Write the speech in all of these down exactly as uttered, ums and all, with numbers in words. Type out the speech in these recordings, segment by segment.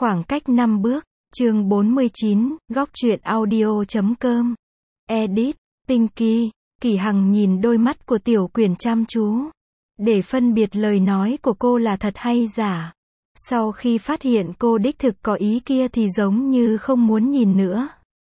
Khoảng cách năm bước, chương bốn mươi chín, góc truyện audio chấm com. Edit, Pinky, Kỳ Hằng nhìn đôi mắt của Tiểu Quyển chăm chú, để phân biệt lời nói của cô là thật hay giả. Sau khi phát hiện cô đích thực có ý kia thì giống như không muốn nhìn nữa.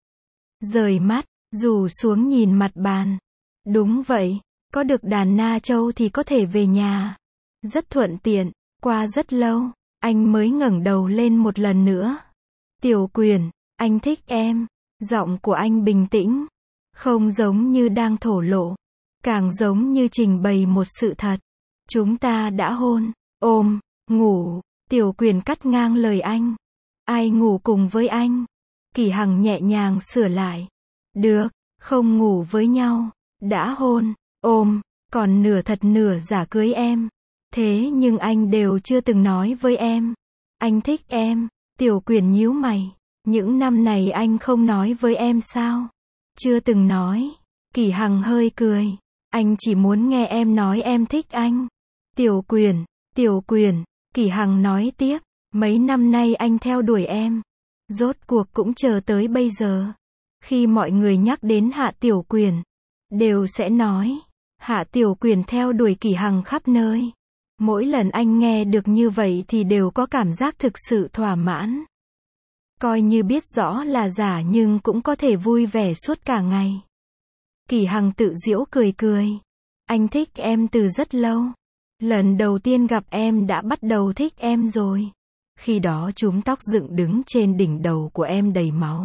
Rời mắt, rủ xuống nhìn mặt bàn. Đúng vậy, có được đàn Na Châu thì có thể về nhà. Rất thuận tiện, qua rất lâu, anh mới ngẩng đầu lên một lần nữa. Tiểu Quyển, anh thích em. Giọng của anh bình tĩnh, không giống như đang thổ lộ, càng giống như trình bày một sự thật. Chúng ta đã hôn, ôm, ngủ. Tiểu Quyển cắt ngang lời anh. Ai ngủ cùng với anh? Kỳ Hằng nhẹ nhàng sửa lại. Được, không ngủ với nhau, đã hôn, ôm, còn nửa thật nửa giả cưới em. Thế nhưng anh đều chưa từng nói với em. Anh thích em. Tiểu Quyển nhíu mày. Những năm này anh không nói với em sao? Chưa từng nói. Kỳ Hằng hơi cười. Anh chỉ muốn nghe em nói em thích anh. Tiểu Quyển, Tiểu Quyển, Kỳ Hằng nói tiếp. Mấy năm nay anh theo đuổi em. Rốt cuộc cũng chờ tới bây giờ. Khi mọi người nhắc đến Hạ Tiểu Quyển, đều sẽ nói, Hạ Tiểu Quyển theo đuổi Kỳ Hằng khắp nơi. Mỗi lần anh nghe được như vậy thì đều có cảm giác thực sự thỏa mãn. Coi như biết rõ là giả nhưng cũng có thể vui vẻ suốt cả ngày. Kỳ Hằng tự giễu cười cười. Anh thích em từ rất lâu. Lần đầu tiên gặp em đã bắt đầu thích em rồi. Khi đó chúm tóc dựng đứng trên đỉnh đầu của em đầy máu.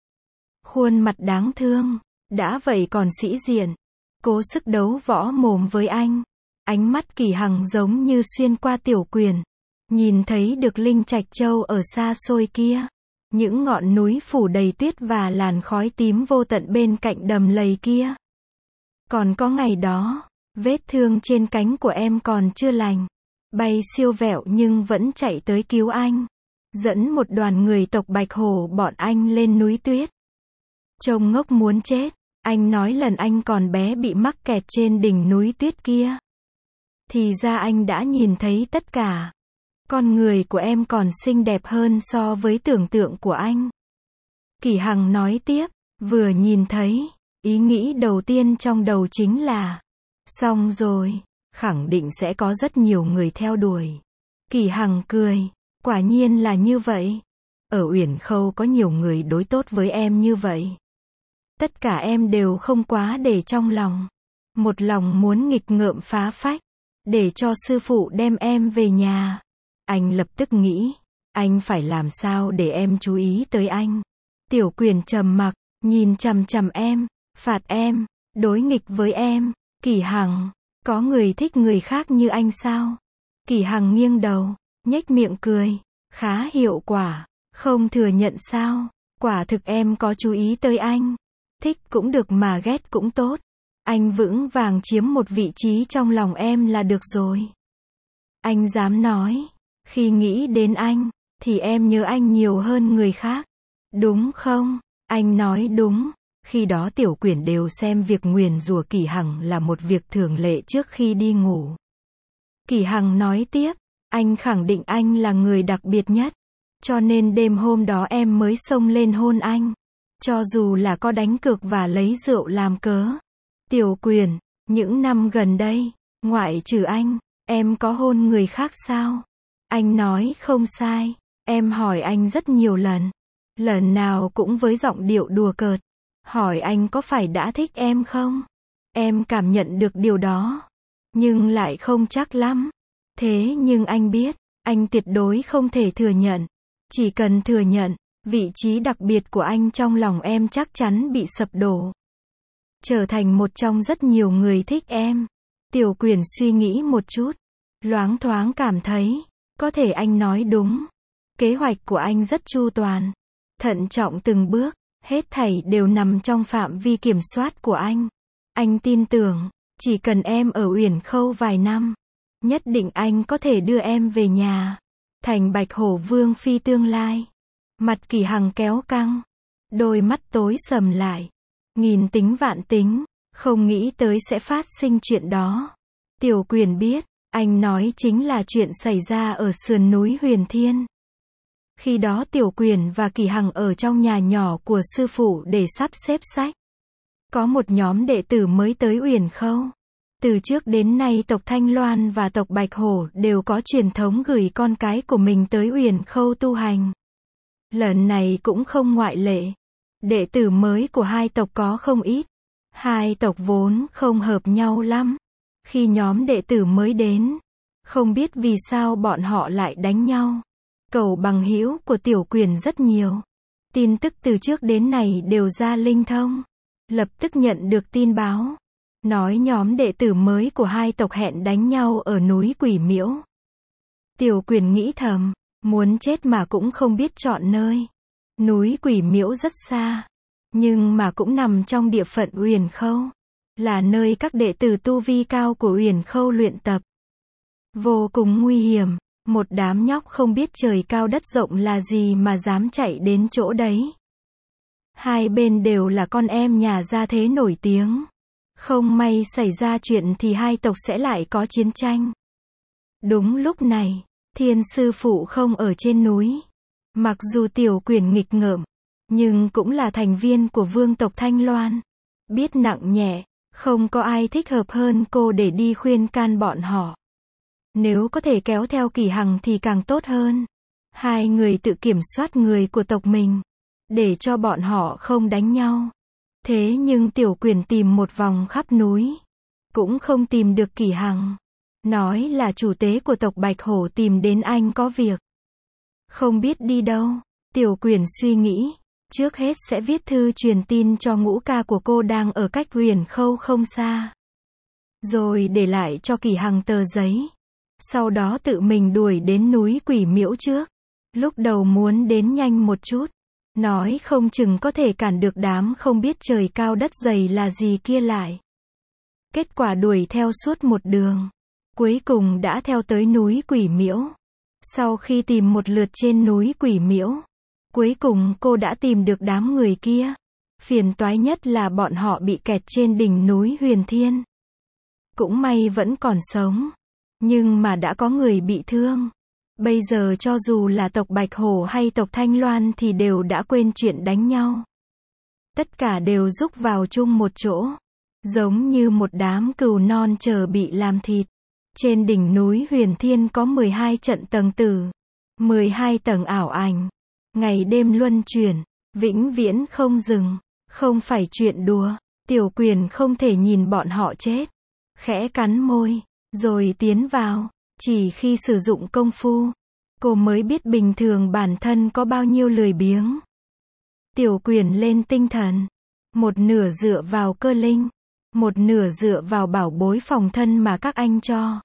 Khuôn mặt đáng thương, đã vậy còn sĩ diện. Cố sức đấu võ mồm với anh. Ánh mắt Kỳ Hằng giống như xuyên qua Tiểu Quyển. Nhìn thấy được Linh Trạch Châu ở xa xôi kia. Những ngọn núi phủ đầy tuyết và làn khói tím vô tận bên cạnh đầm lầy kia. Còn có ngày đó, vết thương trên cánh của em còn chưa lành. Bay siêu vẹo nhưng vẫn chạy tới cứu anh. Dẫn một đoàn người tộc Bạch Hổ bọn anh lên núi tuyết. Trông ngốc muốn chết. Anh nói lần anh còn bé bị mắc kẹt trên đỉnh núi tuyết kia. Thì ra anh đã nhìn thấy tất cả. Con người của em còn xinh đẹp hơn so với tưởng tượng của anh. Kỳ Hằng nói tiếp, vừa nhìn thấy, ý nghĩ đầu tiên trong đầu chính là, xong rồi, khẳng định sẽ có rất nhiều người theo đuổi. Kỳ Hằng cười, quả nhiên là như vậy. Ở Uyển Khâu có nhiều người đối tốt với em như vậy. Tất cả em đều không quá để trong lòng. Một lòng muốn nghịch ngợm phá phách, để cho sư phụ đem em về nhà. Anh lập tức nghĩ, anh phải làm sao để em chú ý tới anh. Tiểu Quyển trầm mặc, nhìn chằm chằm em, phạt em, đối nghịch với em. Kỳ Hằng, có người thích người khác như anh sao? Kỳ Hằng nghiêng đầu, nhếch miệng cười, khá hiệu quả, không thừa nhận sao? Quả thực em có chú ý tới anh. Thích cũng được mà ghét cũng tốt. Anh vững vàng chiếm một vị trí trong lòng em là được rồi. Anh dám nói, khi nghĩ đến anh, thì em nhớ anh nhiều hơn người khác. Đúng không? Anh nói đúng. Khi đó Tiểu Quyển đều xem việc nguyền rủa Kỳ Hằng là một việc thường lệ trước khi đi ngủ. Kỳ Hằng nói tiếp, anh khẳng định anh là người đặc biệt nhất. Cho nên đêm hôm đó em mới xông lên hôn anh. Cho dù là có đánh cược và lấy rượu làm cớ. Tiểu Quyển, những năm gần đây, ngoại trừ anh, em có hôn người khác sao? Anh nói không sai. Em hỏi anh rất nhiều lần. Lần nào cũng với giọng điệu đùa cợt. Hỏi anh có phải đã thích em không? Em cảm nhận được điều đó. Nhưng lại không chắc lắm. Thế nhưng anh biết, anh tuyệt đối không thể thừa nhận. Chỉ cần thừa nhận, vị trí đặc biệt của anh trong lòng em chắc chắn bị sập đổ. Trở thành một trong rất nhiều người thích em. Tiểu Quyển suy nghĩ một chút. Loáng thoáng cảm thấy, có thể anh nói đúng. Kế hoạch của anh rất chu toàn. Thận trọng từng bước, hết thảy đều nằm trong phạm vi kiểm soát của anh. Anh tin tưởng, chỉ cần em ở Uyển Khâu vài năm, nhất định anh có thể đưa em về nhà. Thành Bạch Hổ Vương phi tương lai. Mặt Kỳ Hằng kéo căng. Đôi mắt tối sầm lại. Nghìn tính vạn tính, không nghĩ tới sẽ phát sinh chuyện đó. Tiểu Quyển biết, anh nói chính là chuyện xảy ra ở sườn núi Huyền Thiên. Khi đó Tiểu Quyền và Kỳ Hằng ở trong nhà nhỏ của sư phụ để sắp xếp sách. Có một nhóm đệ tử mới tới Uyển Khâu. Từ trước đến nay tộc Thanh Loan và tộc Bạch Hổ đều có truyền thống gửi con cái của mình tới Uyển Khâu tu hành. Lần này cũng không ngoại lệ. Đệ tử mới của hai tộc có không ít. Hai tộc vốn không hợp nhau lắm. Khi nhóm đệ tử mới đến, không biết vì sao bọn họ lại đánh nhau. Cầu bằng hữu của Tiểu Quyền rất nhiều. Tin tức từ trước đến nay đều ra linh thông. Lập tức nhận được tin báo. Nói nhóm đệ tử mới của hai tộc hẹn đánh nhau ở núi Quỷ Miễu. Tiểu Quyền nghĩ thầm, muốn chết mà cũng không biết chọn nơi. Núi Quỷ Miễu rất xa, nhưng mà cũng nằm trong địa phận Uyển Khâu, là nơi các đệ tử tu vi cao của Uyển Khâu luyện tập. Vô cùng nguy hiểm, một đám nhóc không biết trời cao đất rộng là gì mà dám chạy đến chỗ đấy. Hai bên đều là con em nhà gia thế nổi tiếng. Không may xảy ra chuyện thì hai tộc sẽ lại có chiến tranh. Đúng lúc này, Thiên sư phụ không ở trên núi. Mặc dù Tiểu Quyền nghịch ngợm, nhưng cũng là thành viên của vương tộc Thanh Loan. Biết nặng nhẹ, không có ai thích hợp hơn cô để đi khuyên can bọn họ. Nếu có thể kéo theo Kỳ Hằng thì càng tốt hơn. Hai người tự kiểm soát người của tộc mình, để cho bọn họ không đánh nhau. Thế nhưng Tiểu Quyền tìm một vòng khắp núi, cũng không tìm được Kỳ Hằng. Nói là chủ tế của tộc Bạch Hổ tìm đến anh có việc. Không biết đi đâu. Tiểu Quyền suy nghĩ, trước hết sẽ viết thư truyền tin cho ngũ ca của cô đang ở cách Uyển Khâu không xa. Rồi để lại cho Kỳ Hằng tờ giấy. Sau đó tự mình đuổi đến núi Quỷ Miễu trước. Lúc đầu muốn đến nhanh một chút. Nói không chừng có thể cản được đám không biết trời cao đất dày là gì kia lại. Kết quả đuổi theo suốt một đường. Cuối cùng đã theo tới núi Quỷ Miễu. Sau khi tìm một lượt trên núi Quỷ Miễu, cuối cùng cô đã tìm được đám người kia. Phiền toái nhất là bọn họ bị kẹt trên đỉnh núi Huyền Thiên. Cũng may vẫn còn sống. Nhưng mà đã có người bị thương. Bây giờ cho dù là tộc Bạch Hổ hay tộc Thanh Loan thì đều đã quên chuyện đánh nhau. Tất cả đều rúc vào chung một chỗ. Giống như một đám cừu non chờ bị làm thịt. Trên đỉnh núi Huyền Thiên có mười hai trận tầng tử. mười hai tầng ảo ảnh. Ngày đêm luân chuyển. Vĩnh viễn không dừng. Không phải chuyện đùa. Tiểu Quyền không thể nhìn bọn họ chết. Khẽ cắn môi. Rồi tiến vào. Chỉ khi sử dụng công phu, cô mới biết bình thường bản thân có bao nhiêu lười biếng. Tiểu Quyền lên tinh thần. Một nửa dựa vào cơ linh. Một nửa dựa vào bảo bối phòng thân mà các anh cho.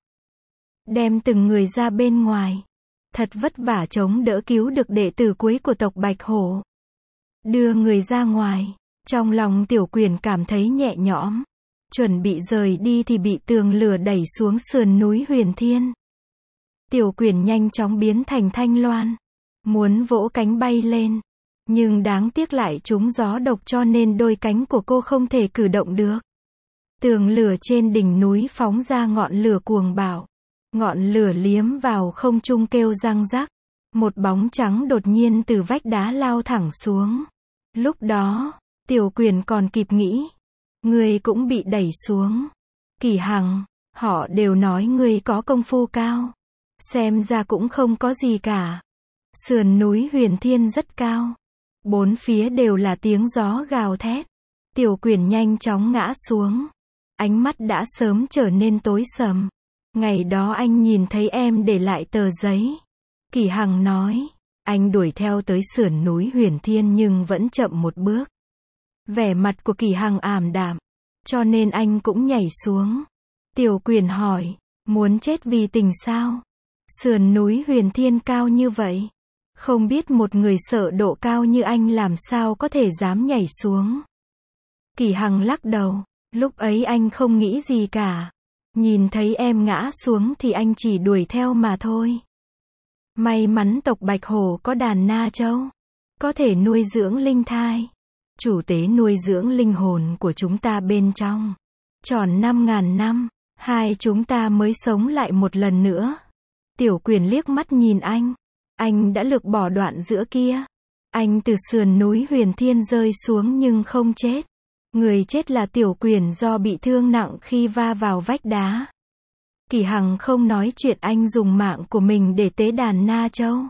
Đem từng người ra bên ngoài. Thật vất vả chống đỡ cứu được đệ tử cuối của tộc Bạch Hổ. Đưa người ra ngoài. Trong lòng Tiểu Quyền cảm thấy nhẹ nhõm. Chuẩn bị rời đi thì bị tường lửa đẩy xuống sườn núi Huyền Thiên. Tiểu Quyền nhanh chóng biến thành Thanh Loan. Muốn vỗ cánh bay lên. Nhưng đáng tiếc lại trúng gió độc cho nên đôi cánh của cô không thể cử động được. Tường lửa trên đỉnh núi phóng ra ngọn lửa cuồng bạo. Ngọn lửa liếm vào không trung kêu răng rắc. Một bóng trắng đột nhiên từ vách đá lao thẳng xuống. Lúc đó, Tiểu Quyền còn kịp nghĩ. Người cũng bị đẩy xuống. Kỳ Hằng, họ đều nói người có công phu cao. Xem ra cũng không có gì cả. Sườn núi Huyền Thiên rất cao. Bốn phía đều là tiếng gió gào thét. Tiểu Quyền nhanh chóng ngã xuống. Ánh mắt đã sớm trở nên tối sầm. Ngày đó anh nhìn thấy em để lại tờ giấy. Kỳ Hằng nói. Anh đuổi theo tới sườn núi Huyền Thiên nhưng vẫn chậm một bước. Vẻ mặt của Kỳ Hằng ảm đạm. Cho nên anh cũng nhảy xuống. Tiểu Quyền hỏi. Muốn chết vì tình sao? Sườn núi Huyền Thiên cao như vậy. Không biết một người sợ độ cao như anh làm sao có thể dám nhảy xuống. Kỳ Hằng lắc đầu. Lúc ấy anh không nghĩ gì cả. Nhìn thấy em ngã xuống thì anh chỉ đuổi theo mà thôi. May mắn tộc Bạch Hổ có đàn na châu. Có thể nuôi dưỡng linh thai. Chủ tế nuôi dưỡng linh hồn của chúng ta bên trong. Tròn năm ngàn năm. Hai chúng ta mới sống lại một lần nữa. Tiểu Quyền liếc mắt nhìn anh. Anh đã lược bỏ đoạn giữa kia. Anh từ sườn núi Huyền Thiên rơi xuống nhưng không chết. Người chết là Tiểu Quyển do bị thương nặng khi va vào vách đá. Kỳ Hằng không nói chuyện anh dùng mạng của mình để tế đàn Na Châu.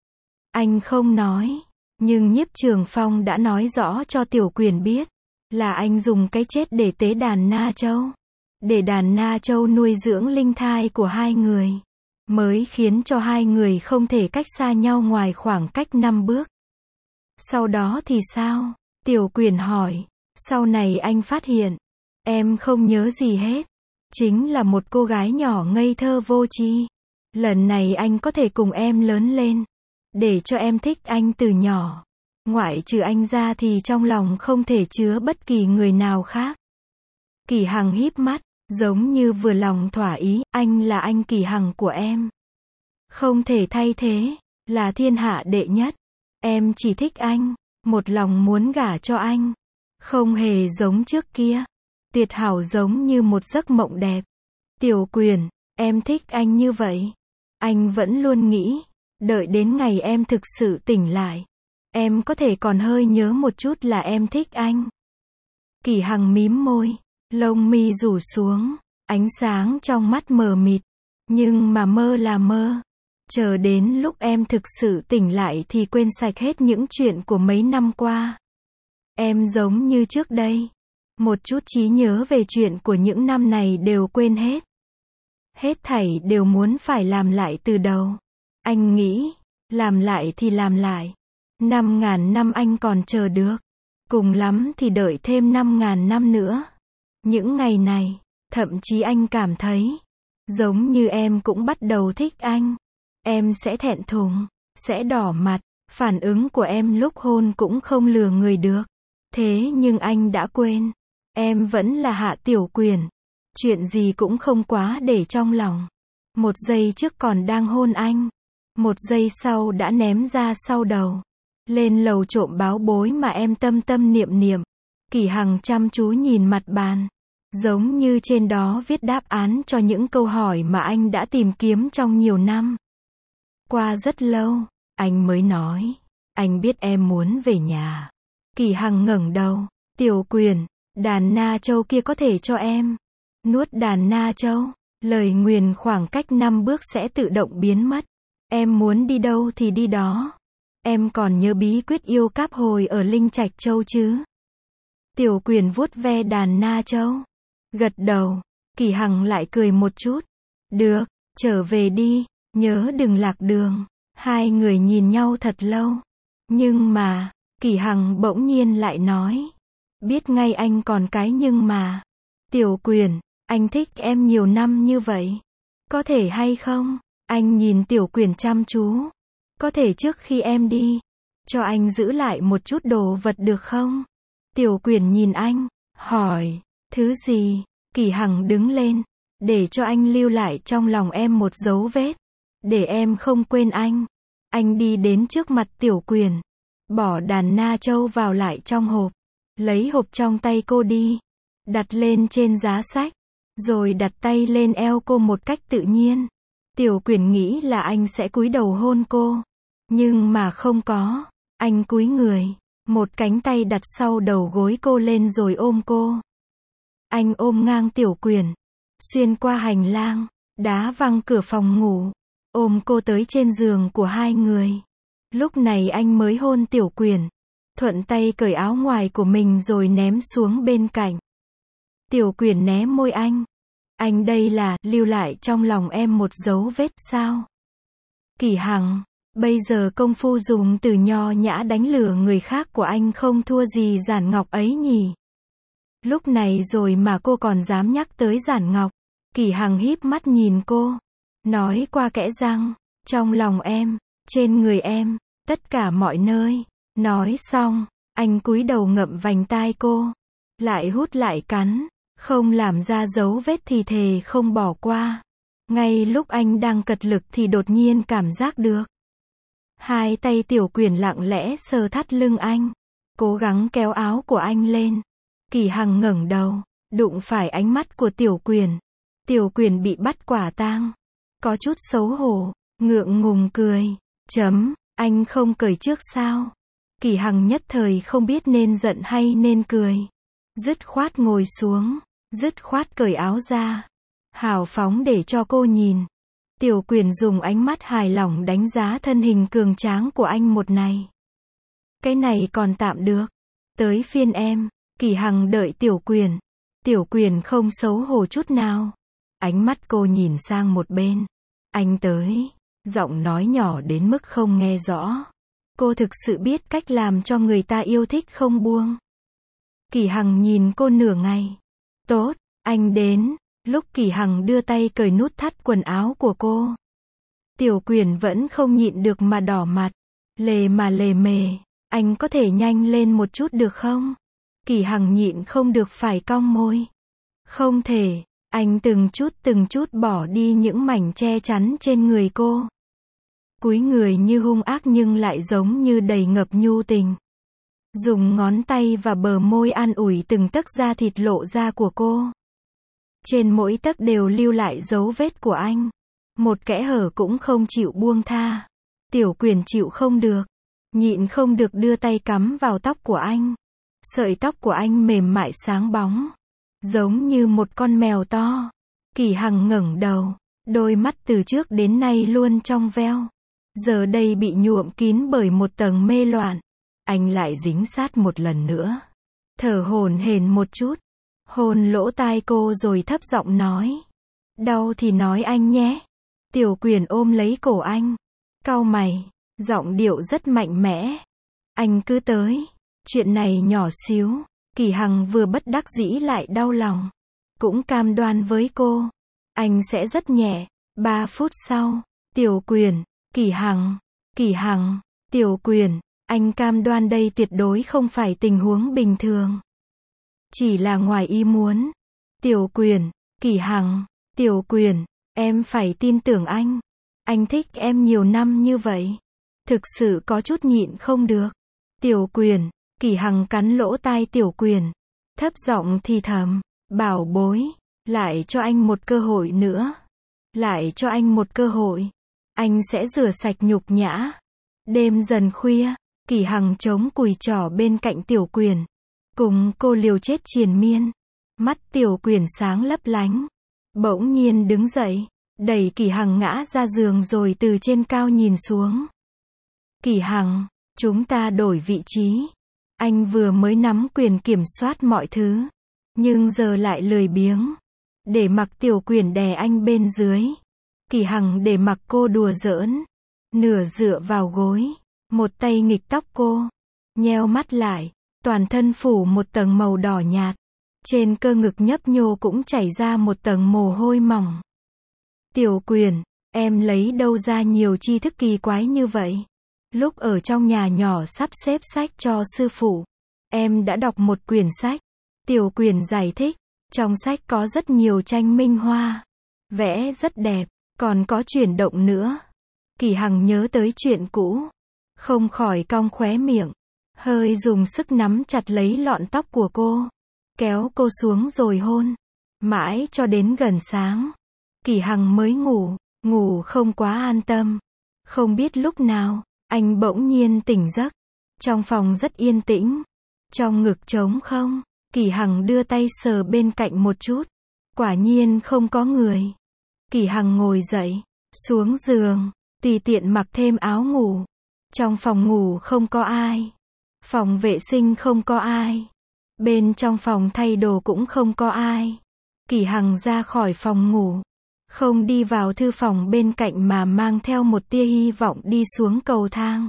Anh không nói, nhưng Nhiếp Trường Phong đã nói rõ cho Tiểu Quyển biết, là anh dùng cái chết để tế đàn Na Châu. Để đàn Na Châu nuôi dưỡng linh thai của hai người, mới khiến cho hai người không thể cách xa nhau ngoài khoảng cách năm bước. Sau đó thì sao? Tiểu Quyển hỏi. Sau này anh phát hiện, em không nhớ gì hết. Chính là một cô gái nhỏ ngây thơ vô tri. Lần này anh có thể cùng em lớn lên, để cho em thích anh từ nhỏ. Ngoại trừ anh ra thì trong lòng không thể chứa bất kỳ người nào khác. Kỳ Hằng híp mắt, giống như vừa lòng thỏa ý, anh là anh Kỳ Hằng của em. Không thể thay thế, là thiên hạ đệ nhất. Em chỉ thích anh, một lòng muốn gả cho anh. Không hề giống trước kia. Tuyệt hảo giống như một giấc mộng đẹp. Tiểu Quyển, em thích anh như vậy. Anh vẫn luôn nghĩ, đợi đến ngày em thực sự tỉnh lại, em có thể còn hơi nhớ một chút là em thích anh. Kỳ Hằng mím môi, lông mi rủ xuống, ánh sáng trong mắt mờ mịt. Nhưng mà mơ là mơ. Chờ đến lúc em thực sự tỉnh lại thì quên sạch hết những chuyện của mấy năm qua. Em giống như trước đây. Một chút trí nhớ về chuyện của những năm này đều quên hết. Hết thảy đều muốn phải làm lại từ đầu. Anh nghĩ, làm lại thì làm lại. Năm ngàn năm anh còn chờ được. Cùng lắm thì đợi thêm năm ngàn năm nữa. Những ngày này, thậm chí anh cảm thấy, giống như em cũng bắt đầu thích anh. Em sẽ thẹn thùng, sẽ đỏ mặt. Phản ứng của em lúc hôn cũng không lừa người được. Thế nhưng anh đã quên. Em vẫn là Hạ Tiểu Quyển. Chuyện gì cũng không quá để trong lòng. Một giây trước còn đang hôn anh. Một giây sau đã ném ra sau đầu. Lên lầu trộm báo bối mà em tâm tâm niệm niệm. Kỳ Hằng chăm chú nhìn mặt bàn. Giống như trên đó viết đáp án cho những câu hỏi mà anh đã tìm kiếm trong nhiều năm. Qua rất lâu, anh mới nói. Anh biết em muốn về nhà. Kỳ Hằng ngẩng đầu. Tiểu Quyển, đàn Na Châu kia có thể cho em. Nuốt đàn Na Châu. Lời nguyền khoảng cách năm bước sẽ tự động biến mất. Em muốn đi đâu thì đi đó. Em còn nhớ bí quyết yêu cáp hồi ở Linh Trạch Châu chứ? Tiểu Quyển vuốt ve đàn Na Châu. Gật đầu. Kỳ Hằng lại cười một chút. Được, trở về đi. Nhớ đừng lạc đường. Hai người nhìn nhau thật lâu. Nhưng mà, Kỳ Hằng bỗng nhiên lại nói. Biết ngay anh còn cái nhưng mà. Tiểu Quyển, anh thích em nhiều năm như vậy. Có thể hay không? Anh nhìn Tiểu Quyển chăm chú. Có thể trước khi em đi, cho anh giữ lại một chút đồ vật được không? Tiểu Quyển nhìn anh, hỏi. Thứ gì? Kỳ Hằng đứng lên. Để cho anh lưu lại trong lòng em một dấu vết. Để em không quên anh. Anh đi đến trước mặt Tiểu Quyển. Bỏ đàn Na Châu vào lại trong hộp. Lấy hộp trong tay cô đi. Đặt lên trên giá sách. Rồi đặt tay lên eo cô một cách tự nhiên. Tiểu Quyển nghĩ là anh sẽ cúi đầu hôn cô. Nhưng mà không có. Anh cúi người. Một cánh tay đặt sau đầu gối cô lên rồi ôm cô. Anh ôm ngang Tiểu Quyển. Xuyên qua hành lang. Đá văng cửa phòng ngủ. Ôm cô tới trên giường của hai người. Lúc này anh mới hôn Tiểu Quyển. Thuận tay cởi áo ngoài của mình rồi ném xuống bên cạnh. Tiểu Quyển né môi anh. Anh đây là lưu lại trong lòng em một dấu vết sao? Kỳ Hằng, bây giờ công phu dùng từ nho nhã đánh lừa người khác của anh không thua gì Giản Ngọc ấy nhỉ? Lúc này rồi mà cô còn dám nhắc tới Giản Ngọc. Kỳ Hằng híp mắt nhìn cô. Nói qua kẽ răng. Trong lòng em, trên người em, tất cả mọi nơi. Nói xong, anh cúi đầu ngậm vành tai cô. Lại hút lại cắn. Không làm ra dấu vết thì thề không bỏ qua. Ngay lúc anh đang cật lực thì đột nhiên cảm giác được. Hai tay Tiểu Quyển lặng lẽ sờ thắt lưng anh. Cố gắng kéo áo của anh lên. Kỳ Hằng ngẩng đầu. Đụng phải ánh mắt của Tiểu Quyển. Tiểu Quyển bị bắt quả tang. Có chút xấu hổ. Ngượng ngùng cười. Chấm, anh không cười trước sao? Kỳ Hằng nhất thời không biết nên giận hay nên cười. Dứt khoát ngồi xuống, dứt khoát cởi áo ra. Hào phóng để cho cô nhìn. Tiểu Quyền dùng ánh mắt hài lòng đánh giá thân hình cường tráng của anh một này. Cái này còn tạm được. Tới phiên em. Kỳ Hằng đợi Tiểu Quyền. Tiểu Quyền không xấu hổ chút nào. Ánh mắt cô nhìn sang một bên. Anh tới. Giọng nói nhỏ đến mức không nghe rõ. Cô thực sự biết cách làm cho người ta yêu thích không buông. Kỳ Hằng nhìn cô nửa ngày. Tốt, anh đến. Lúc Kỳ Hằng đưa tay cởi nút thắt quần áo của cô. Tiểu Quyền vẫn không nhịn được mà đỏ mặt. Lề mà lề mề. Anh có thể nhanh lên một chút được không? Kỳ Hằng nhịn không được phải cong môi. Không thể. Anh từng chút từng chút bỏ đi những mảnh che chắn trên người cô. Cúi người như hung ác nhưng lại giống như đầy ngập nhu tình. Dùng ngón tay và bờ môi an ủi từng tấc da thịt lộ ra của cô. Trên mỗi tấc đều lưu lại dấu vết của anh. Một kẽ hở cũng không chịu buông tha. Tiểu Quyền chịu không được. Nhịn không được đưa tay cắm vào tóc của anh. Sợi tóc của anh mềm mại sáng bóng. Giống như một con mèo to. Kỳ Hằng ngẩng đầu. Đôi mắt từ trước đến nay luôn trong veo. Giờ đây bị nhuộm kín bởi một tầng mê loạn. Anh lại dính sát một lần nữa. Thở hổn hển một chút. Hôn lỗ tai cô rồi thấp giọng nói. Đau thì nói anh nhé. Tiểu Quyền ôm lấy cổ anh. Cau mày. Giọng điệu rất mạnh mẽ. Anh cứ tới. Chuyện này nhỏ xíu. Kỳ Hằng vừa bất đắc dĩ lại đau lòng. Cũng cam đoan với cô. Anh sẽ rất nhẹ. Ba phút sau. Tiểu Quyền. Kỳ Hằng. Kỳ Hằng. Tiểu Quyền. Anh cam đoan đây tuyệt đối không phải tình huống bình thường. Chỉ là ngoài ý muốn. Tiểu Quyền. Kỳ Hằng. Tiểu Quyền. Em phải tin tưởng anh. Anh thích em nhiều năm như vậy. Thực sự có chút nhịn không được. Tiểu Quyền. Kỳ Hằng cắn lỗ tai Tiểu Quyền. Thấp giọng thì thầm. Bảo bối. Lại cho anh một cơ hội nữa. Lại cho anh một cơ hội. Anh sẽ rửa sạch nhục nhã. Đêm dần khuya. Kỳ Hằng chống cùi trỏ bên cạnh Tiểu Quyền. Cùng cô liều chết triền miên. Mắt Tiểu Quyền sáng lấp lánh. Bỗng nhiên đứng dậy. Đẩy Kỳ Hằng ngã ra giường rồi từ trên cao nhìn xuống. Kỳ Hằng. Chúng ta đổi vị trí. Anh vừa mới nắm quyền kiểm soát mọi thứ. Nhưng giờ lại lười biếng. Để mặc Tiểu Quyền đè anh bên dưới. Kỳ Hằng để mặc cô đùa giỡn. Nửa dựa vào gối. Một tay nghịch tóc cô. Nheo mắt lại. Toàn thân phủ một tầng màu đỏ nhạt. Trên cơ ngực nhấp nhô cũng chảy ra một tầng mồ hôi mỏng. Tiểu Quyền. Em lấy đâu ra nhiều tri thức kỳ quái như vậy? Lúc ở trong nhà nhỏ sắp xếp sách cho sư phụ. Em đã đọc một quyển sách. Tiểu Quyền giải thích. Trong sách có rất nhiều tranh minh họa. Vẽ rất đẹp. Còn có chuyển động nữa. Kỳ Hằng nhớ tới chuyện cũ. Không khỏi cong khóe miệng. Hơi dùng sức nắm chặt lấy lọn tóc của cô. Kéo cô xuống rồi hôn. Mãi cho đến gần sáng. Kỳ Hằng mới ngủ. Ngủ không quá an tâm. Không biết lúc nào. Anh bỗng nhiên tỉnh giấc. Trong phòng rất yên tĩnh. Trong ngực trống không. Kỳ Hằng đưa tay sờ bên cạnh một chút. Quả nhiên không có người. Kỳ Hằng ngồi dậy. Xuống giường. Tùy tiện mặc thêm áo ngủ. Trong phòng ngủ không có ai. Phòng vệ sinh không có ai. Bên trong phòng thay đồ cũng không có ai. Kỳ Hằng ra khỏi phòng ngủ. Không đi vào thư phòng bên cạnh mà mang theo một tia hy vọng đi xuống cầu thang.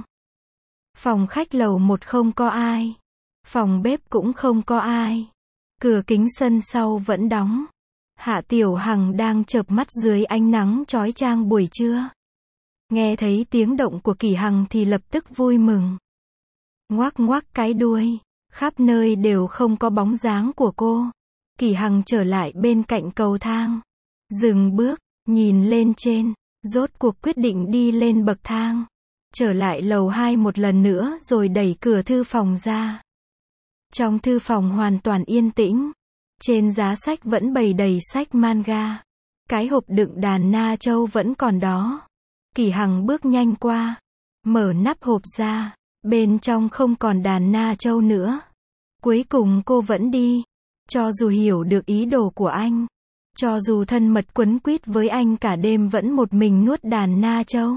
Phòng khách lầu một không có ai. Phòng bếp cũng không có ai. Cửa kính sân sau vẫn đóng. Hạ Tiểu Hằng đang chợp mắt dưới ánh nắng chói chang buổi trưa. Nghe thấy tiếng động của Kỳ Hằng thì lập tức vui mừng. Ngoác ngoác cái đuôi. Khắp nơi đều không có bóng dáng của cô. Kỳ Hằng trở lại bên cạnh cầu thang. Dừng bước, nhìn lên trên. Rốt cuộc quyết định đi lên bậc thang. Trở lại lầu hai một lần nữa rồi đẩy cửa thư phòng ra. Trong thư phòng hoàn toàn yên tĩnh. Trên giá sách vẫn bày đầy sách manga. Cái hộp đựng đàn na châu vẫn còn đó. Kỳ Hằng bước nhanh qua. Mở nắp hộp ra, bên trong không còn đàn na châu nữa. Cuối cùng cô vẫn đi. Cho dù hiểu được ý đồ của anh. Cho dù thân mật quấn quýt với anh cả đêm vẫn một mình nuốt đàn na châu.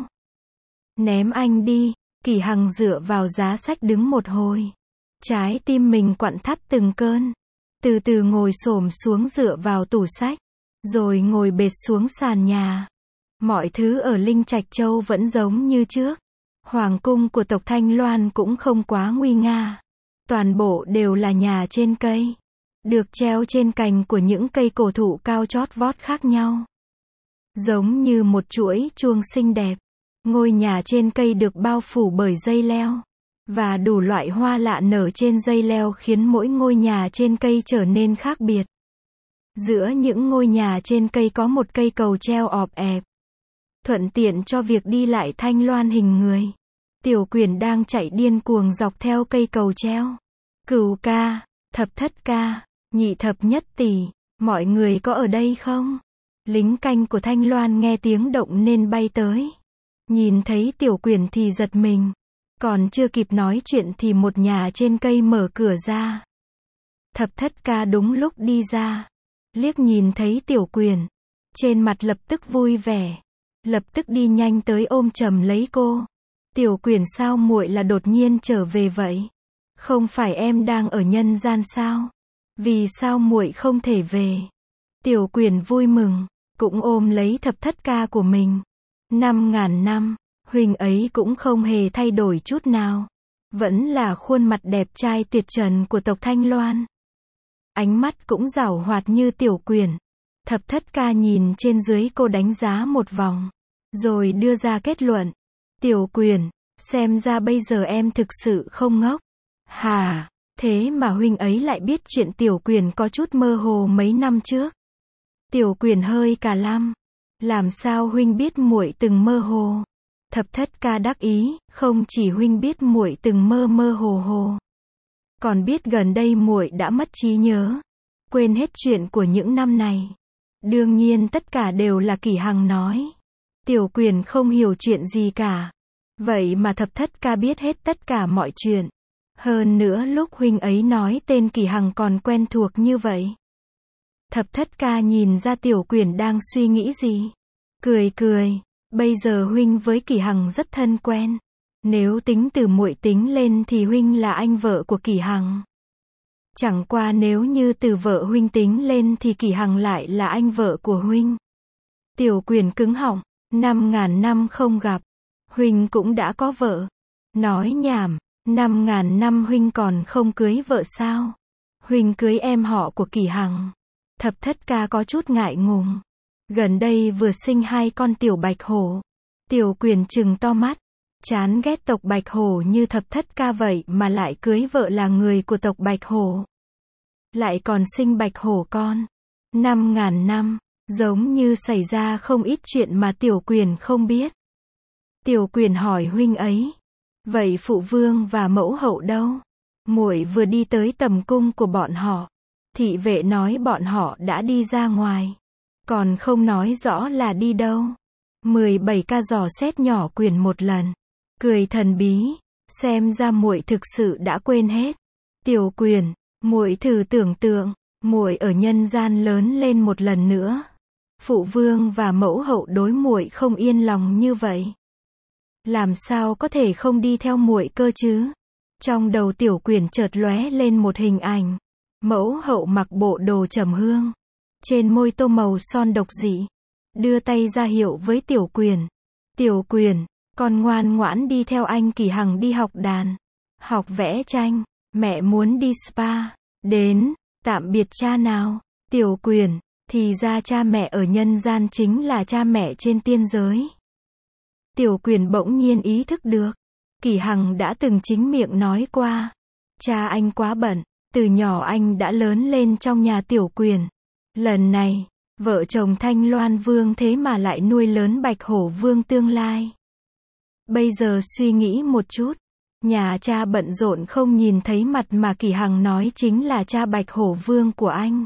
Ném anh đi, Kỷ Hằng dựa vào giá sách đứng một hồi. Trái tim mình quặn thắt từng cơn. Từ từ ngồi xổm xuống dựa vào tủ sách. Rồi ngồi bệt xuống sàn nhà. Mọi thứ ở Linh Trạch Châu vẫn giống như trước. Hoàng cung của tộc Thanh Loan cũng không quá nguy nga. Toàn bộ đều là nhà trên cây. Được treo trên cành của những cây cổ thụ cao chót vót khác nhau. Giống như một chuỗi chuông xinh đẹp. Ngôi nhà trên cây được bao phủ bởi dây leo. Và đủ loại hoa lạ nở trên dây leo khiến mỗi ngôi nhà trên cây trở nên khác biệt. Giữa những ngôi nhà trên cây có một cây cầu treo ọp ẹp. Thuận tiện cho việc đi lại Thanh Loan hình người. Tiểu Quyển đang chạy điên cuồng dọc theo cây cầu treo. Cửu ca, thập thất ca, nhị thập nhất tỷ, mọi người có ở đây không? Lính canh của Thanh Loan nghe tiếng động nên bay tới. Nhìn thấy Tiểu Quyển thì giật mình. Còn chưa kịp nói chuyện thì một nhà trên cây mở cửa ra. Thập thất ca đúng lúc đi ra. Liếc nhìn thấy Tiểu Quyển. Trên mặt lập tức vui vẻ. Lập tức đi nhanh tới ôm chầm lấy cô. Tiểu Quyển sao muội là đột nhiên trở về vậy? Không phải em đang ở nhân gian sao? Vì sao muội không thể về? Tiểu Quyển vui mừng. Cũng ôm lấy thập thất ca của mình. Năm ngàn năm. Huynh ấy cũng không hề thay đổi chút nào. Vẫn là khuôn mặt đẹp trai tuyệt trần của tộc Thanh Loan. Ánh mắt cũng giảo hoạt như Tiểu Quyển. Thập thất ca nhìn trên dưới cô đánh giá một vòng. Rồi đưa ra kết luận. Tiểu Quyển, xem ra bây giờ em thực sự không ngốc. Hà, thế mà huynh ấy lại biết chuyện Tiểu Quyển có chút mơ hồ mấy năm trước. Tiểu Quyển hơi cả lăm. Làm sao huynh biết muội từng mơ hồ? Thập thất ca đắc ý, không chỉ huynh biết muội từng mơ mơ hồ hồ, còn biết gần đây muội đã mất trí nhớ, quên hết chuyện của những năm này. Đương nhiên tất cả đều là Kỷ Hằng nói. Tiểu Quyển không hiểu chuyện gì cả. Vậy mà thập thất ca biết hết tất cả mọi chuyện. Hơn nữa lúc huynh ấy nói tên Kỷ Hằng còn quen thuộc như vậy. Thập thất ca nhìn ra Tiểu Quyển đang suy nghĩ gì. Cười cười. Bây giờ huynh với Kỷ Hằng rất thân quen. Nếu tính từ muội tính lên thì huynh là anh vợ của Kỷ Hằng. Chẳng qua nếu như từ vợ huynh tính lên thì Kỷ Hằng lại là anh vợ của huynh. Tiểu Quyển cứng họng. Năm ngàn năm không gặp. Huynh cũng đã có vợ. Nói nhảm. Năm ngàn năm huynh còn không cưới vợ sao? Huynh cưới em họ của Kỷ Hằng. Thập thất ca có chút ngại ngùng. Gần đây vừa sinh hai con tiểu bạch hổ. Tiểu Quyển trừng to mắt. Chán ghét tộc bạch hổ như thập thất ca vậy mà lại cưới vợ là người của tộc bạch hổ. Lại còn sinh bạch hổ con. Năm ngàn năm. Giống như xảy ra không ít chuyện mà Tiểu Quyển không biết. Tiểu Quyển hỏi huynh ấy. Vậy phụ vương và mẫu hậu đâu? Muội vừa đi tới tầm cung của bọn họ. Thị vệ nói bọn họ đã đi ra ngoài. Còn không nói rõ là đi đâu. mười bảy ca dò xét nhỏ Quyển một lần. Cười thần bí. Xem ra muội thực sự đã quên hết. Tiểu Quyển, muội thử tưởng tượng. Muội ở nhân gian lớn lên một lần nữa. Phụ vương và mẫu hậu đối muội không yên lòng như vậy. Làm sao có thể không đi theo muội cơ chứ? Trong đầu Tiểu Quyển chợt lóe lên một hình ảnh. Mẫu hậu mặc bộ đồ trầm hương. Trên môi tô màu son độc dị. Đưa tay ra hiệu với Tiểu Quyển. Tiểu Quyển, con ngoan ngoãn đi theo anh Kỷ Hằng đi học đàn. Học vẽ tranh. Mẹ muốn đi spa. Đến, tạm biệt cha nào. Tiểu Quyển, thì ra cha mẹ ở nhân gian chính là cha mẹ trên tiên giới. Tiểu Quyển bỗng nhiên ý thức được. Kỷ Hằng đã từng chính miệng nói qua. Cha anh quá bận. Từ nhỏ anh đã lớn lên trong nhà Tiểu Quyển. Lần này, vợ chồng Thanh Loan Vương thế mà lại nuôi lớn Bạch Hổ Vương tương lai. Bây giờ suy nghĩ một chút. Nhà cha bận rộn không nhìn thấy mặt mà Kỷ Hằng nói chính là cha Bạch Hổ Vương của anh.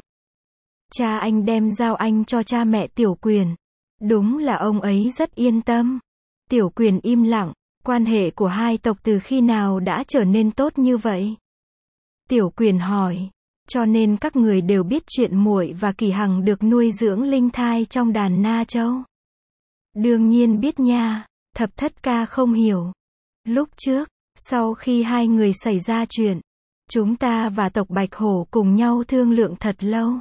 Cha anh đem giao anh cho cha mẹ Tiểu Quyển. Đúng là ông ấy rất yên tâm. Tiểu Quyển im lặng. Quan hệ của hai tộc từ khi nào đã trở nên tốt như vậy? Tiểu Quyền hỏi. Cho nên các người đều biết chuyện muội và Kỳ Hằng được nuôi dưỡng linh thai trong đàn Na Châu. Đương nhiên biết nha, Thập Thất Ca không hiểu. Lúc trước, sau khi hai người xảy ra chuyện, chúng ta và tộc Bạch Hổ cùng nhau thương lượng thật lâu.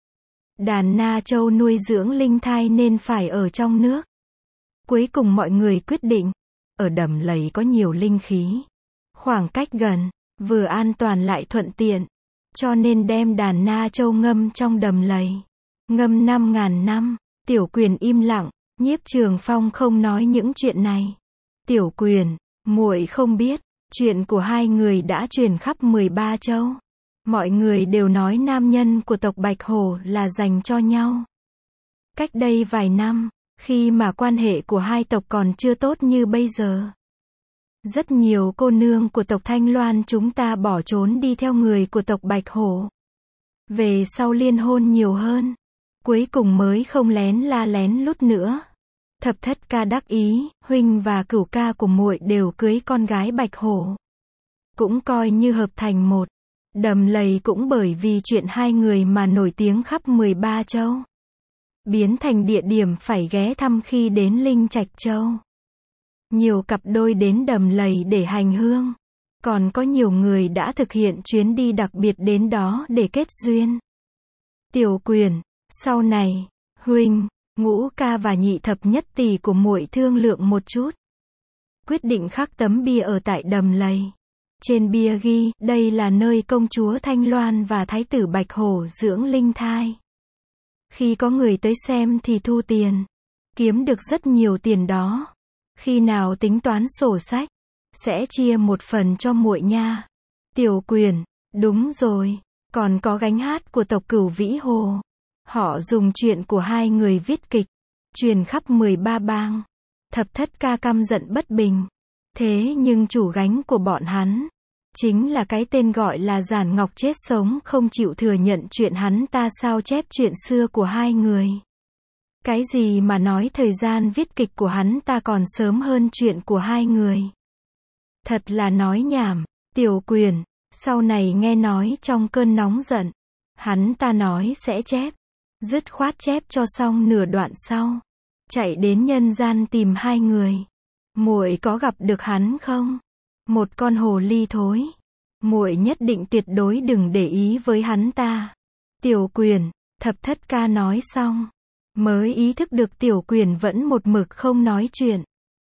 Đàn Na Châu nuôi dưỡng linh thai nên phải ở trong nước. Cuối cùng mọi người quyết định, ở Đầm Lầy có nhiều linh khí, khoảng cách gần, vừa an toàn lại thuận tiện, cho nên đem đàn Na Châu ngâm trong Đầm Lầy. Ngâm năm ngàn năm, Tiểu Quyền im lặng, Nhiếp Trường Phong không nói những chuyện này. Tiểu Quyền, muội không biết, chuyện của hai người đã truyền khắp mười ba châu. Mọi người đều nói nam nhân của tộc Bạch Hổ là dành cho nhau. Cách đây vài năm, khi mà quan hệ của hai tộc còn chưa tốt như bây giờ, rất nhiều cô nương của tộc Thanh Loan chúng ta bỏ trốn đi theo người của tộc Bạch Hổ. Về sau liên hôn nhiều hơn, cuối cùng mới không lén la lén lút nữa. Thập Thất Ca đắc ý, huynh và Cửu ca của muội đều cưới con gái Bạch Hổ. Cũng coi như hợp thành một. Đầm Lầy cũng bởi vì chuyện hai người mà nổi tiếng khắp mười ba châu. Biến thành địa điểm phải ghé thăm khi đến Linh Trạch Châu. Nhiều cặp đôi đến Đầm Lầy để hành hương. Còn có nhiều người đã thực hiện chuyến đi đặc biệt đến đó để kết duyên. Tiểu Quyền, sau này, huynh, Ngũ ca và Nhị thập nhất tỷ của muội thương lượng một chút. Quyết định khắc tấm bia ở tại Đầm Lầy. Trên bia ghi, đây là nơi công chúa Thanh Loan và thái tử Bạch Hổ dưỡng linh thai. Khi có người tới xem thì thu tiền. Kiếm được rất nhiều tiền đó. Khi nào tính toán sổ sách, sẽ chia một phần cho muội nha. Tiểu Quyền, đúng rồi, còn có gánh hát của tộc Cửu Vĩ Hồ. Họ dùng chuyện của hai người viết kịch, truyền khắp mười ba bang. Thập Thất Ca căm giận bất bình. Thế nhưng chủ gánh của bọn hắn, chính là cái tên gọi là Giản Ngọc chết sống không chịu thừa nhận chuyện hắn ta sao chép chuyện xưa của hai người. Cái gì mà nói thời gian viết kịch của hắn ta còn sớm hơn chuyện của hai người. Thật là nói nhảm. Tiểu Quyền, sau này nghe nói trong cơn nóng giận, hắn ta nói sẽ chép. Dứt khoát chép cho xong nửa đoạn sau, chạy đến nhân gian tìm hai người. Muội có gặp được hắn không? Một con hồ ly thối. Muội nhất định tuyệt đối đừng để ý với hắn ta. Tiểu Quyền, Thập Thất Ca nói xong, mới ý thức được Tiểu Quyền vẫn một mực không nói chuyện.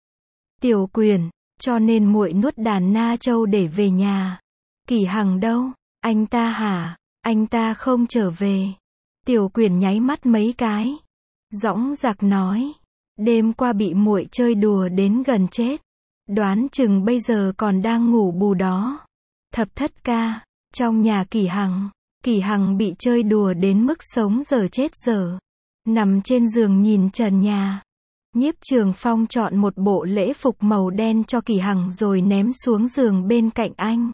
Tiểu Quyền, cho nên muội nuốt đàn Na Châu để về nhà. Kỳ Hằng đâu? Anh ta hả? Anh ta không trở về. Tiểu Quyền nháy mắt mấy cái, dõng dạc nói, đêm qua bị muội chơi đùa đến gần chết, đoán chừng bây giờ còn đang ngủ bù đó. Thập Thất Ca, trong nhà Kỳ Hằng, Kỳ Hằng bị chơi đùa đến mức sống dở chết dở, nằm trên giường nhìn trần nhà. Nhiếp Trường Phong chọn một bộ lễ phục màu đen cho Kỳ Hằng rồi ném xuống giường bên cạnh anh.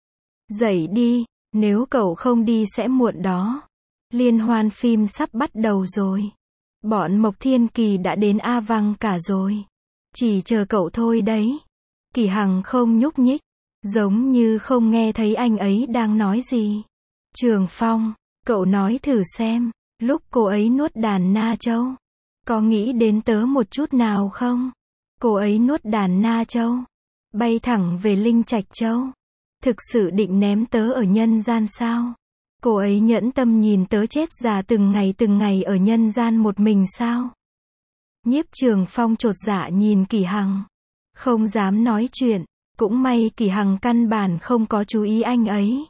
Dậy đi, nếu cậu không đi sẽ muộn đó. Liên hoan phim sắp bắt đầu rồi. Bọn Mộc Thiên Kỳ đã đến A Văng cả rồi. Chỉ chờ cậu thôi đấy. Kỳ Hằng không nhúc nhích, giống như không nghe thấy anh ấy đang nói gì. Trường Phong, cậu nói thử xem, lúc cô ấy nuốt đàn Na Châu, có nghĩ đến tớ một chút nào không? Cô ấy nuốt đàn Na Châu, bay thẳng về Linh Trạch Châu. Thực sự định ném tớ ở nhân gian sao? Cô ấy nhẫn tâm nhìn tớ chết già từng ngày từng ngày ở nhân gian một mình sao? Nhiếp Trường Phong chột dạ nhìn Kỳ Hằng, không dám nói chuyện, cũng may Kỳ Hằng căn bản không có chú ý anh ấy.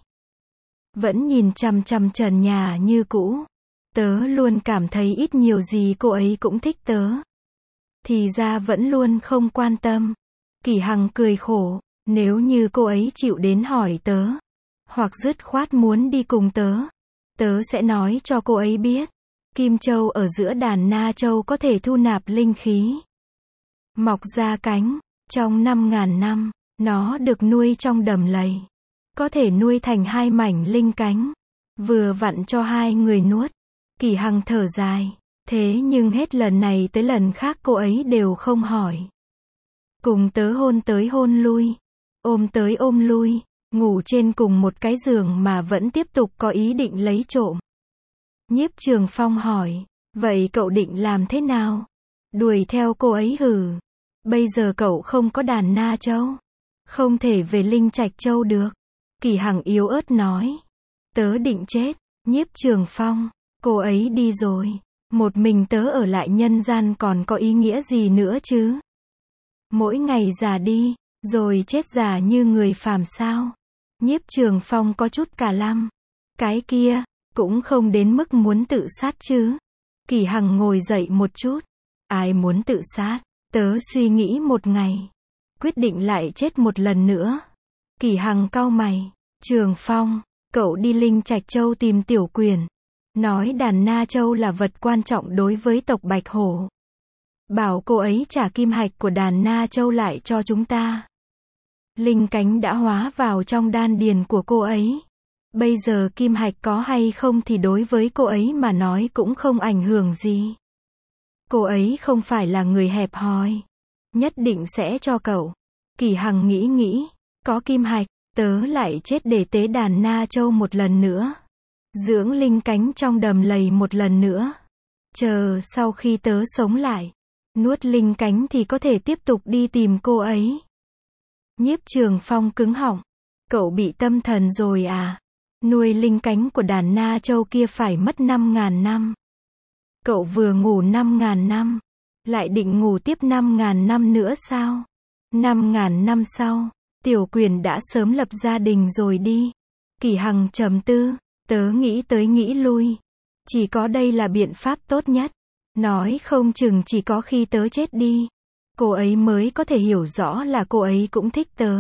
Vẫn nhìn chằm chằm trần nhà như cũ. Tớ luôn cảm thấy ít nhiều gì cô ấy cũng thích tớ. Thì ra vẫn luôn không quan tâm. Kỳ Hằng cười khổ, nếu như cô ấy chịu đến hỏi tớ, hoặc dứt khoát muốn đi cùng tớ, tớ sẽ nói cho cô ấy biết, Kim Châu ở giữa đàn Na Châu có thể thu nạp linh khí, mọc ra cánh. Trong năm ngàn năm, nó được nuôi trong Đầm Lầy, có thể nuôi thành hai mảnh linh cánh, vừa vặn cho hai người nuốt. Kỳ Hằng thở dài, thế nhưng hết lần này tới lần khác cô ấy đều không hỏi. Cùng tớ hôn tới hôn lui, ôm tới ôm lui, ngủ trên cùng một cái giường mà vẫn tiếp tục có ý định lấy trộm. Nhiếp Trường Phong hỏi, vậy cậu định làm thế nào? Đuổi theo cô ấy hử? Bây giờ cậu không có đàn Na Châu, không thể về Linh Trạch Châu được. Kỳ Hằng yếu ớt nói, tớ định chết. Nhiếp Trường Phong, cô ấy đi rồi, một mình tớ ở lại nhân gian còn có ý nghĩa gì nữa chứ? Mỗi ngày già đi, rồi chết già như người phàm sao? Nhiếp Trường Phong có chút cả lăm. Cái kia, cũng không đến mức muốn tự sát chứ. Kỳ Hằng ngồi dậy một chút. Ai muốn tự sát? Tớ suy nghĩ một ngày, quyết định lại chết một lần nữa. Kỳ Hằng cau mày. Trường Phong, cậu đi Linh Trạch Châu tìm Tiểu Quyền. Nói đàn Na Châu là vật quan trọng đối với tộc Bạch Hổ. Bảo cô ấy trả kim hạch của đàn Na Châu lại cho chúng ta. Linh cánh đã hóa vào trong đan điền của cô ấy. Bây giờ kim hạch có hay không thì đối với cô ấy mà nói cũng không ảnh hưởng gì. Cô ấy không phải là người hẹp hòi. Nhất định sẽ cho cậu. Kỳ Hằng nghĩ nghĩ, có kim hạch, tớ lại chết để tế đàn Na Châu một lần nữa. Dưỡng linh cánh trong đầm lầy một lần nữa. Chờ sau khi tớ sống lại, nuốt linh cánh thì có thể tiếp tục đi tìm cô ấy. Nhiếp Trường Phong cứng họng. Cậu bị tâm thần rồi à? Nuôi linh cánh của đàn Na Châu kia phải mất năm ngàn năm. Cậu vừa ngủ năm ngàn năm, lại định ngủ tiếp năm ngàn năm nữa sao? năm ngàn năm sau, Tiểu Quyền đã sớm lập gia đình rồi đi. Kỳ Hằng trầm tư, tớ nghĩ tới nghĩ lui. Chỉ có đây là biện pháp tốt nhất. Nói không chừng chỉ có khi tớ chết đi, cô ấy mới có thể hiểu rõ là cô ấy cũng thích tớ.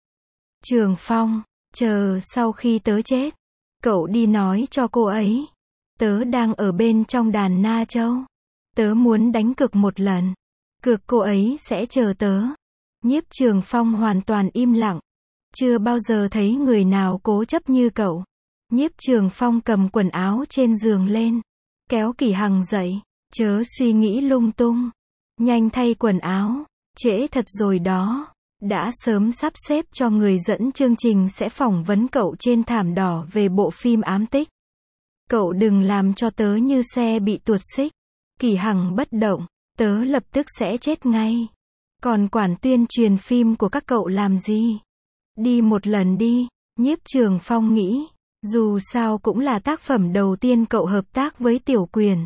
Trường Phong, chờ sau khi tớ chết, cậu đi nói cho cô ấy. Tớ đang ở bên trong đàn Na Châu. Tớ muốn đánh cược một lần. Cược cô ấy sẽ chờ tớ. Nhiếp Trường Phong hoàn toàn im lặng. Chưa bao giờ thấy người nào cố chấp như cậu. Nhiếp Trường Phong cầm quần áo trên giường lên, kéo Kỳ Hằng dậy. Chớ suy nghĩ lung tung. Nhanh thay quần áo. Trễ thật rồi đó. Đã sớm sắp xếp cho người dẫn chương trình sẽ phỏng vấn cậu trên thảm đỏ về bộ phim ám tích. Cậu đừng làm cho tớ như xe bị tuột xích. Kỳ Hằng bất động. Tớ lập tức sẽ chết ngay. Còn quản tuyên truyền phim của các cậu làm gì? Đi một lần đi. Nhiếp Trường Phong nghĩ. Dù sao cũng là tác phẩm đầu tiên cậu hợp tác với Tiểu Quyền.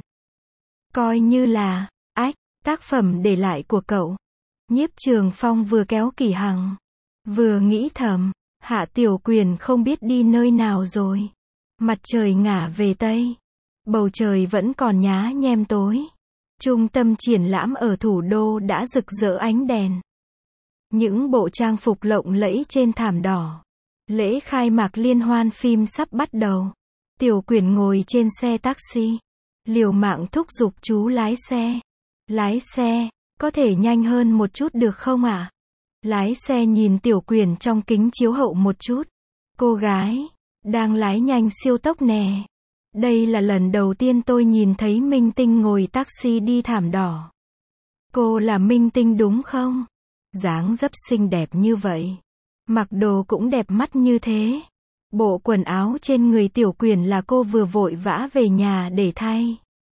Coi như là, ách, tác phẩm để lại của cậu. Nhiếp Trường Phong vừa kéo Kỳ Hằng, vừa nghĩ thầm, Hạ Tiểu Quyền không biết đi nơi nào rồi. Mặt trời ngả về Tây. Bầu trời vẫn còn nhá nhem tối. Trung tâm triển lãm ở thủ đô đã rực rỡ ánh đèn. Những bộ trang phục lộng lẫy trên thảm đỏ. Lễ khai mạc liên hoan phim sắp bắt đầu. Tiểu Quyền ngồi trên xe taxi. Liều mạng thúc giục chú lái xe. Lái xe, có thể nhanh hơn một chút được không ạ? À? Lái xe nhìn Tiểu Quyền trong kính chiếu hậu một chút. Cô gái, đang lái nhanh siêu tốc nè. Đây là lần đầu tiên tôi nhìn thấy minh tinh ngồi taxi đi thảm đỏ. Cô là minh tinh đúng không? Dáng dấp xinh đẹp như vậy. Mặc đồ cũng đẹp mắt như thế. Bộ quần áo trên người Tiểu Quyền là cô vừa vội vã về nhà để thay.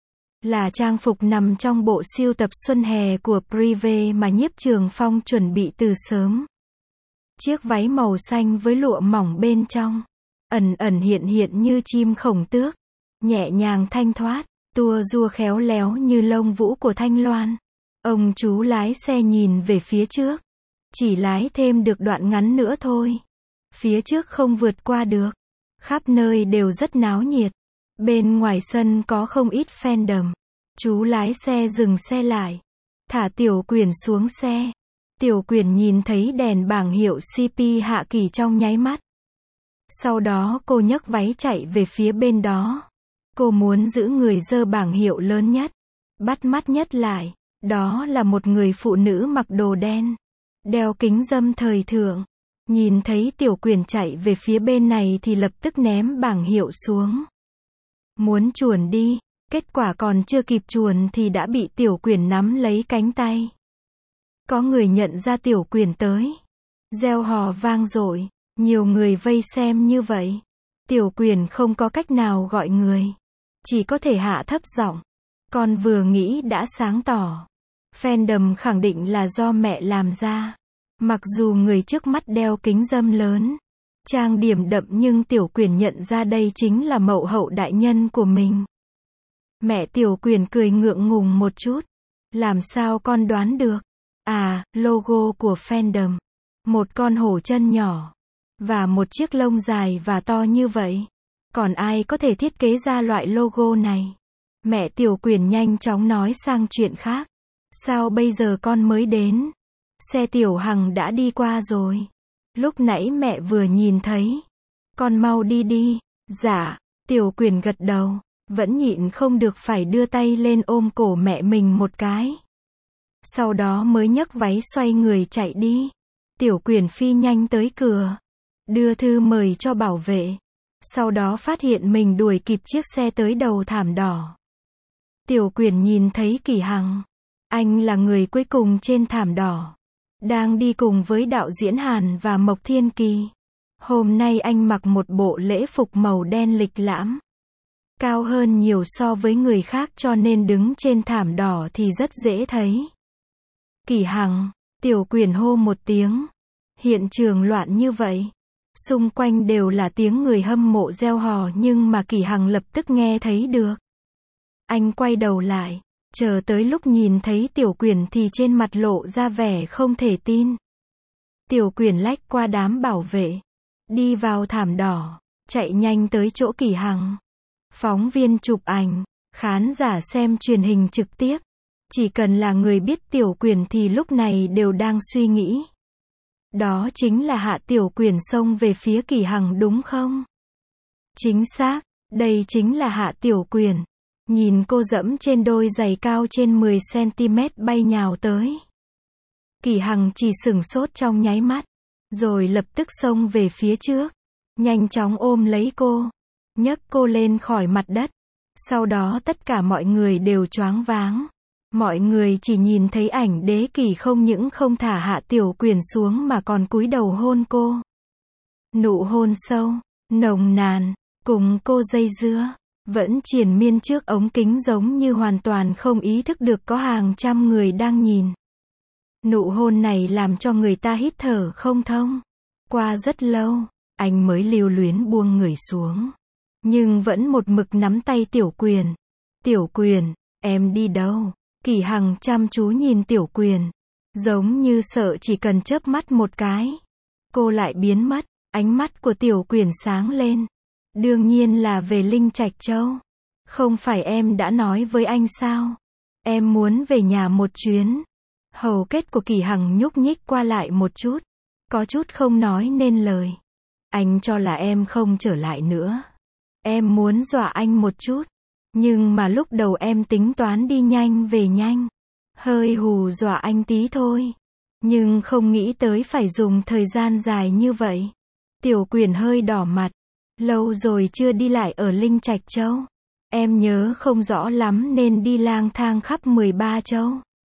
Là trang phục nằm trong bộ sưu tập xuân hè của Privé mà Nhiếp Trường Phong chuẩn bị từ sớm. Chiếc váy màu xanh với lụa mỏng bên trong. Ẩn ẩn hiện hiện như chim khổng tước. Nhẹ nhàng thanh thoát, tua rua khéo léo như lông vũ của thanh loan. Ông chú lái xe nhìn về phía trước. Chỉ lái thêm được đoạn ngắn nữa thôi. Phía trước không vượt qua được. Khắp nơi đều rất náo nhiệt. Bên ngoài sân có không ít fandom. Chú lái xe dừng xe lại. Thả Tiểu Quyền xuống xe. Tiểu Quyền nhìn thấy đèn bảng hiệu xê pê Hạ Kỳ trong nháy mắt. Sau đó cô nhấc váy chạy về phía bên đó. Cô muốn giữ người giơ bảng hiệu lớn nhất. Bắt mắt nhất lại. Đó là một người phụ nữ mặc đồ đen. Đeo kính râm thời thượng. Nhìn thấy Tiểu Quyền chạy về phía bên này thì lập tức ném bảng hiệu xuống. Muốn chuồn đi. Kết quả còn chưa kịp chuồn thì đã bị Tiểu Quyền nắm lấy cánh tay. Có người nhận ra Tiểu Quyền tới. Reo hò vang dội, nhiều người vây xem như vậy. Tiểu Quyền không có cách nào gọi người. Chỉ có thể hạ thấp giọng. Con vừa nghĩ đã sáng tỏ. Fandom khẳng định là do mẹ làm ra. Mặc dù người trước mắt đeo kính râm lớn, trang điểm đậm nhưng Tiểu Quyền nhận ra đây chính là mẫu hậu đại nhân của mình. Mẹ Tiểu Quyền cười ngượng ngùng một chút. Làm sao con đoán được? À, logo của fandom. Một con hổ chân nhỏ. Và một chiếc lông dài và to như vậy. Còn ai có thể thiết kế ra loại logo này? Mẹ Tiểu Quyền nhanh chóng nói sang chuyện khác. Sao bây giờ con mới đến? Xe Tiểu Hằng đã đi qua rồi. Lúc nãy mẹ vừa nhìn thấy. Con mau đi đi. Dạ, Tiểu Quyền gật đầu. Vẫn nhịn không được phải đưa tay lên ôm cổ mẹ mình một cái. Sau đó mới nhấc váy xoay người chạy đi. Tiểu Quyền phi nhanh tới cửa. Đưa thư mời cho bảo vệ. Sau đó phát hiện mình đuổi kịp chiếc xe tới đầu thảm đỏ. Tiểu Quyền nhìn thấy Kỳ Hằng. Anh là người cuối cùng trên thảm đỏ. Đang đi cùng với đạo diễn Hàn và Mộc Thiên Kỳ. Hôm nay anh mặc một bộ lễ phục màu đen lịch lãm. Cao hơn nhiều so với người khác cho nên đứng trên thảm đỏ thì rất dễ thấy. Kỳ Hằng, Tiểu Quyền hô một tiếng. Hiện trường loạn như vậy. Xung quanh đều là tiếng người hâm mộ reo hò nhưng mà Kỳ Hằng lập tức nghe thấy được. Anh quay đầu lại, chờ tới lúc nhìn thấy Tiểu Quyền thì trên mặt lộ ra vẻ không thể tin. Tiểu Quyền lách qua đám bảo vệ, đi vào thảm đỏ, chạy nhanh tới chỗ Kỳ Hằng. Phóng viên chụp ảnh, khán giả xem truyền hình trực tiếp. Chỉ cần là người biết Tiểu Quyền thì lúc này đều đang suy nghĩ. Đó chính là Hạ Tiểu Quyền xông về phía Kỳ Hằng đúng không? Chính xác, đây chính là Hạ Tiểu Quyền. Nhìn cô dẫm trên đôi giày cao trên mười xăng-ti-mét bay nhào tới. Kỳ Hằng chỉ sửng sốt trong nháy mắt, rồi lập tức xông về phía trước, nhanh chóng ôm lấy cô, nhấc cô lên khỏi mặt đất. Sau đó tất cả mọi người đều choáng váng. Mọi người chỉ nhìn thấy ảnh Đế Kỳ không những không thả Hạ Tiểu Quyền xuống mà còn cúi đầu hôn cô. Nụ hôn sâu, nồng nàn, cùng cô dây dưa, vẫn triền miên trước ống kính giống như hoàn toàn không ý thức được có hàng trăm người đang nhìn. Nụ hôn này làm cho người ta hít thở không thông. Qua rất lâu, anh mới lưu luyến buông người xuống. Nhưng vẫn một mực nắm tay Tiểu Quyền. Tiểu Quyền, em đi đâu? Kỳ Hằng chăm chú nhìn Tiểu Quyền, giống như sợ chỉ cần chớp mắt một cái, cô lại biến mất. Ánh mắt của Tiểu Quyền sáng lên. Đương nhiên là về Linh Trạch Châu. Không phải em đã nói với anh sao? Em muốn về nhà một chuyến. Hầu kết của Kỳ Hằng nhúc nhích qua lại một chút, có chút không nói nên lời. Anh cho là em không trở lại nữa. Em muốn dọa anh một chút. Nhưng mà lúc đầu em tính toán đi nhanh về nhanh. Hơi hù dọa anh tí thôi. Nhưng không nghĩ tới phải dùng thời gian dài như vậy. Tiểu Quyền hơi đỏ mặt. Lâu rồi chưa đi lại ở Linh Trạch Châu. Em nhớ không rõ lắm nên đi lang thang khắp mười ba châu.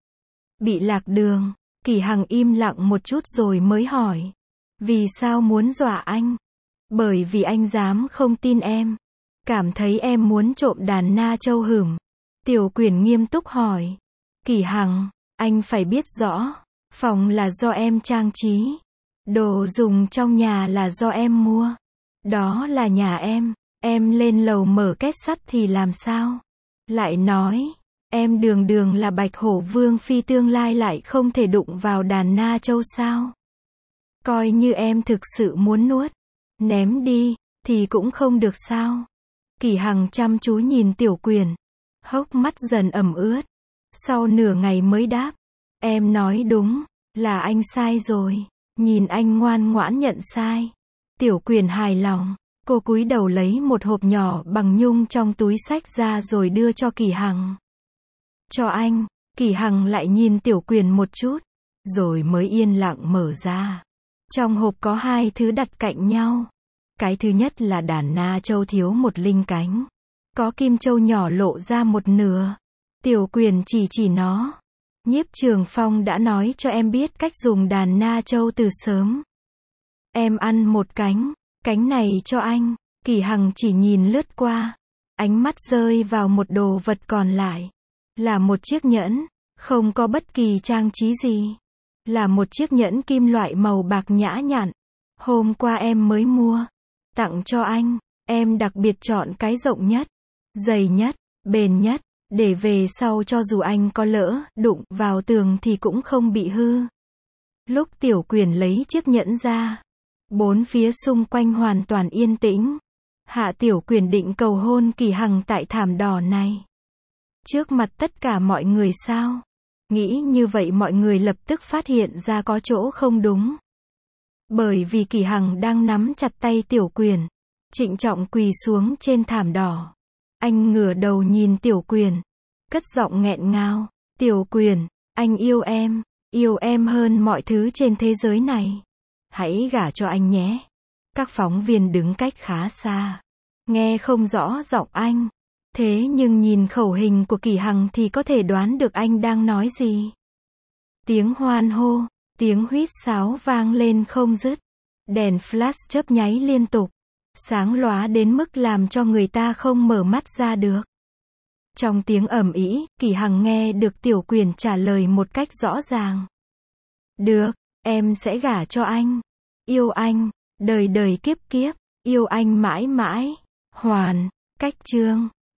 Bị lạc đường. Kỳ Hằng im lặng một chút rồi mới hỏi. Vì sao muốn dọa anh? Bởi vì anh dám không tin em. Cảm thấy em muốn trộm đàn Na Châu hửm. Tiểu Quyền nghiêm túc hỏi. Kỳ Hằng, anh phải biết rõ. Phòng là do em trang trí. Đồ dùng trong nhà là do em mua. Đó là nhà em. Em lên lầu mở két sắt thì làm sao? Lại nói, em đường đường là Bạch Hổ Vương Phi tương lai lại không thể đụng vào đàn Na Châu sao? Coi như em thực sự muốn nuốt, ném đi, thì cũng không được sao? Kỳ Hằng chăm chú nhìn Tiểu Quyền, hốc mắt dần ẩm ướt. Sau nửa ngày mới đáp, em nói đúng, là anh sai rồi. Nhìn anh ngoan ngoãn nhận sai. Tiểu Quyền hài lòng, cô cúi đầu lấy một hộp nhỏ bằng nhung trong túi xách ra rồi đưa cho Kỳ Hằng. Cho anh. Kỳ Hằng lại nhìn Tiểu Quyền một chút, rồi mới yên lặng mở ra. Trong hộp có hai thứ đặt cạnh nhau. Cái thứ nhất là đàn Na Châu thiếu một linh cánh. Có kim châu nhỏ lộ ra một nửa. Tiểu Quyền chỉ chỉ nó. Nhiếp Trường Phong đã nói cho em biết cách dùng đàn na châu từ sớm. Em ăn một cánh, cánh này cho anh. Kỳ Hằng chỉ nhìn lướt qua, ánh mắt rơi vào một đồ vật còn lại. Là một chiếc nhẫn, không có bất kỳ trang trí gì. Là một chiếc nhẫn kim loại màu bạc nhã nhặn. Hôm qua em mới mua, tặng cho anh. Em đặc biệt chọn cái rộng nhất, dày nhất, bền nhất, để về sau cho dù anh có lỡ đụng vào tường thì cũng không bị hư. Lúc Tiểu Quyền lấy chiếc nhẫn ra, bốn phía xung quanh hoàn toàn yên tĩnh. Hạ Tiểu Quyền định cầu hôn Kỳ Hằng tại thảm đỏ này. Trước mặt tất cả mọi người sao? Nghĩ như vậy mọi người lập tức phát hiện ra có chỗ không đúng. Bởi vì Kỳ Hằng đang nắm chặt tay Tiểu Quyền, trịnh trọng quỳ xuống trên thảm đỏ. Anh ngửa đầu nhìn Tiểu Quyền, cất giọng nghẹn ngào. Tiểu Quyền, anh yêu em, yêu em hơn mọi thứ trên thế giới này. Hãy gả cho anh nhé. Các phóng viên đứng cách khá xa, nghe không rõ giọng anh. Thế nhưng nhìn khẩu hình của Kỳ Hằng thì có thể đoán được anh đang nói gì. Tiếng hoan hô, tiếng huýt sáo vang lên không dứt. Đèn flash chớp nháy liên tục, sáng lóa đến mức làm cho người ta không mở mắt ra được. Trong tiếng ầm ĩ, Kỳ Hằng nghe được Tiểu Quyền trả lời một cách rõ ràng. Được, em sẽ gả cho anh. Yêu anh, đời đời kiếp kiếp, yêu anh mãi mãi. Hoàn, cách chương.